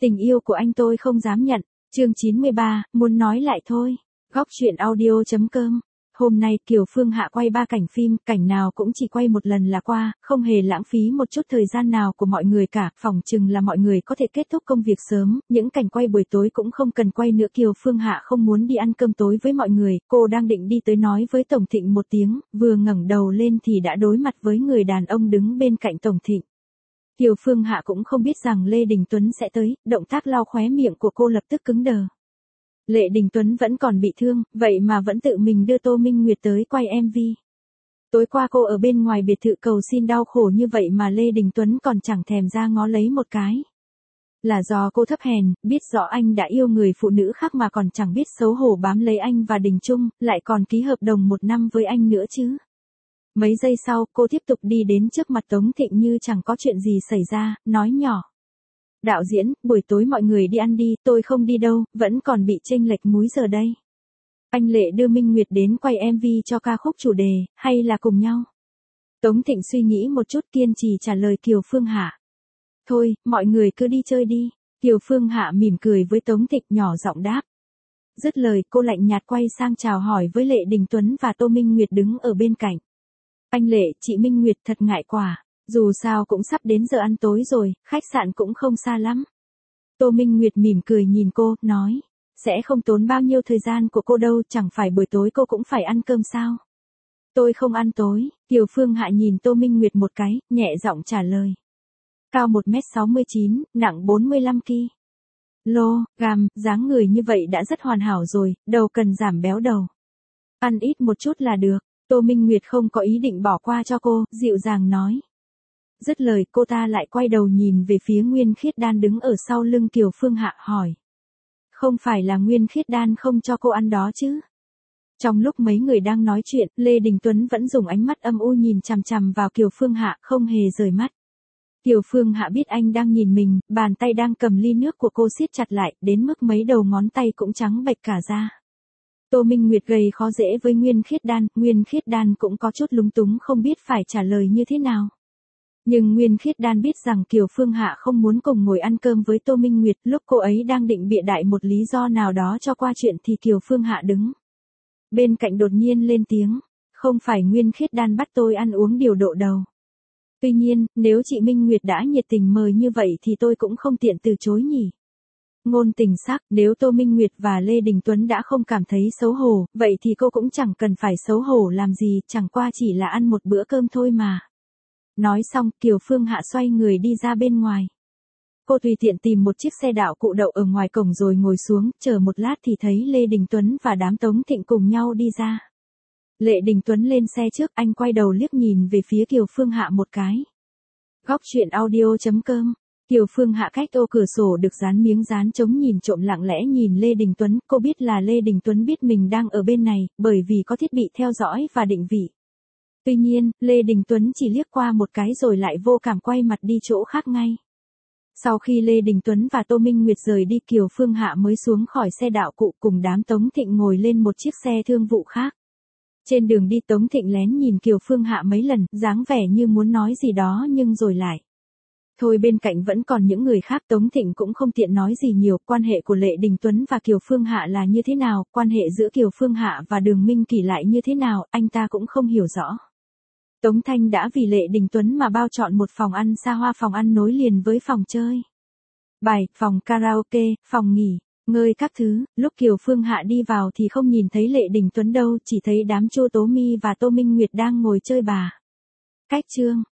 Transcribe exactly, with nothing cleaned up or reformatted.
Tình yêu của anh tôi không dám nhận. Chương chín mươi ba, muốn nói lại thôi. Góc truyện audio chấm com. Hôm nay Kiều Phương Hạ quay ba cảnh phim, cảnh nào cũng chỉ quay một lần là qua, không hề lãng phí một chút thời gian nào của mọi người cả, phỏng chừng là mọi người có thể kết thúc công việc sớm, những cảnh quay buổi tối cũng không cần quay nữa. Kiều Phương Hạ không muốn đi ăn cơm tối với mọi người, cô đang định đi tới nói với Tổng Thịnh một tiếng, vừa ngẩng đầu lên thì đã đối mặt với người đàn ông đứng bên cạnh Tổng Thịnh. Kiều Phương Hạ cũng không biết rằng Lê Đình Tuấn sẽ tới, động tác lau khóe miệng của cô lập tức cứng đờ. Lê Đình Tuấn vẫn còn bị thương, vậy mà vẫn tự mình đưa Tô Minh Nguyệt tới quay em vê. Tối qua cô ở bên ngoài biệt thự cầu xin đau khổ như vậy mà Lê Đình Tuấn còn chẳng thèm ra ngó lấy một cái. Là do cô thấp hèn, biết rõ anh đã yêu người phụ nữ khác mà còn chẳng biết xấu hổ bám lấy anh và Đình Trung, lại còn ký hợp đồng một năm với anh nữa chứ. Mấy giây sau, cô tiếp tục đi đến trước mặt Tống Thịnh như chẳng có chuyện gì xảy ra, nói nhỏ. Đạo diễn, buổi tối mọi người đi ăn đi, tôi không đi đâu, vẫn còn bị chênh lệch múi giờ đây. Anh Lệ đưa Minh Nguyệt đến quay em vê cho ca khúc chủ đề, hay là cùng nhau? Tống Thịnh suy nghĩ một chút kiên trì trả lời Kiều Phương Hạ. Thôi, mọi người cứ đi chơi đi. Kiều Phương Hạ mỉm cười với Tống Thịnh nhỏ giọng đáp. Dứt lời cô lạnh nhạt quay sang chào hỏi với Lệ Đình Tuấn và Tô Minh Nguyệt đứng ở bên cạnh. Anh Lệ, chị Minh Nguyệt thật ngại quá. Dù sao cũng sắp đến giờ ăn tối rồi, khách sạn cũng không xa lắm. Tô Minh Nguyệt mỉm cười nhìn cô, nói. Sẽ không tốn bao nhiêu thời gian của cô đâu, chẳng phải buổi tối cô cũng phải ăn cơm sao? Tôi không ăn tối. Kiều Phương Hạ nhìn Tô Minh Nguyệt một cái, nhẹ giọng trả lời. Cao một mét sáu mươi chín, nặng bốn mươi lăm ki-lô-gam, dáng người như vậy đã rất hoàn hảo rồi, đâu cần giảm béo đầu. Ăn ít một chút là được. Tô Minh Nguyệt không có ý định bỏ qua cho cô, dịu dàng nói. Dứt lời cô ta lại quay đầu nhìn về phía Nguyên Khiết Đan đứng ở sau lưng Kiều Phương Hạ hỏi. Không phải là Nguyên Khiết Đan không cho cô ăn đó chứ? Trong lúc mấy người đang nói chuyện, Lê Đình Tuấn vẫn dùng ánh mắt âm u nhìn chằm chằm vào Kiều Phương Hạ, không hề rời mắt. Kiều Phương Hạ biết anh đang nhìn mình, bàn tay đang cầm ly nước của cô siết chặt lại, đến mức mấy đầu ngón tay cũng trắng bệch cả ra. Tô Minh Nguyệt gây khó dễ với Nguyên Khiết Đan, Nguyên Khiết Đan cũng có chút lúng túng không biết phải trả lời như thế nào. Nhưng Nguyên Khiết Đan biết rằng Kiều Phương Hạ không muốn cùng ngồi ăn cơm với Tô Minh Nguyệt, lúc cô ấy đang định bịa đại một lý do nào đó cho qua chuyện thì Kiều Phương Hạ đứng bên cạnh đột nhiên lên tiếng, không phải Nguyên Khiết Đan bắt tôi ăn uống điều độ đầu. Tuy nhiên, nếu chị Minh Nguyệt đã nhiệt tình mời như vậy thì tôi cũng không tiện từ chối nhỉ. Ngôn tình sắc, nếu Tô Minh Nguyệt và Lê Đình Tuấn đã không cảm thấy xấu hổ, vậy thì cô cũng chẳng cần phải xấu hổ làm gì, chẳng qua chỉ là ăn một bữa cơm thôi mà. Nói xong, Kiều Phương Hạ xoay người đi ra bên ngoài. Cô tùy tiện tìm một chiếc xe đạo cụ đậu ở ngoài cổng rồi ngồi xuống, chờ một lát thì thấy Lê Đình Tuấn và đám Tống Thịnh cùng nhau đi ra. Lê Đình Tuấn lên xe trước, anh quay đầu liếc nhìn về phía Kiều Phương Hạ một cái. Góc truyện audio chấm com. Kiều Phương Hạ cách ô cửa sổ được dán miếng dán chống nhìn trộm lặng lẽ nhìn Lê Đình Tuấn, cô biết là Lê Đình Tuấn biết mình đang ở bên này, bởi vì có thiết bị theo dõi và định vị. Tuy nhiên, Lê Đình Tuấn chỉ liếc qua một cái rồi lại vô cảm quay mặt đi chỗ khác ngay. Sau khi Lê Đình Tuấn và Tô Minh Nguyệt rời đi, Kiều Phương Hạ mới xuống khỏi xe đạo cụ cùng đám Tống Thịnh ngồi lên một chiếc xe thương vụ khác. Trên đường đi Tống Thịnh lén nhìn Kiều Phương Hạ mấy lần, dáng vẻ như muốn nói gì đó nhưng rồi lại. Thôi bên cạnh vẫn còn những người khác, Tống Thịnh cũng không tiện nói gì nhiều, quan hệ của Lê Đình Tuấn và Kiều Phương Hạ là như thế nào, quan hệ giữa Kiều Phương Hạ và Đường Minh Kỳ lại như thế nào, anh ta cũng không hiểu rõ. Tống Thanh đã vì Lê Đình Tuấn mà bao chọn một phòng ăn xa hoa, phòng ăn nối liền với phòng chơi bài, phòng karaoke, phòng nghỉ ngơi các thứ. Lúc Kiều Phương Hạ đi vào thì không nhìn thấy Lê Đình Tuấn đâu, chỉ thấy đám Chu Tố Mi và Tô Minh Nguyệt đang ngồi chơi bà. Cách chương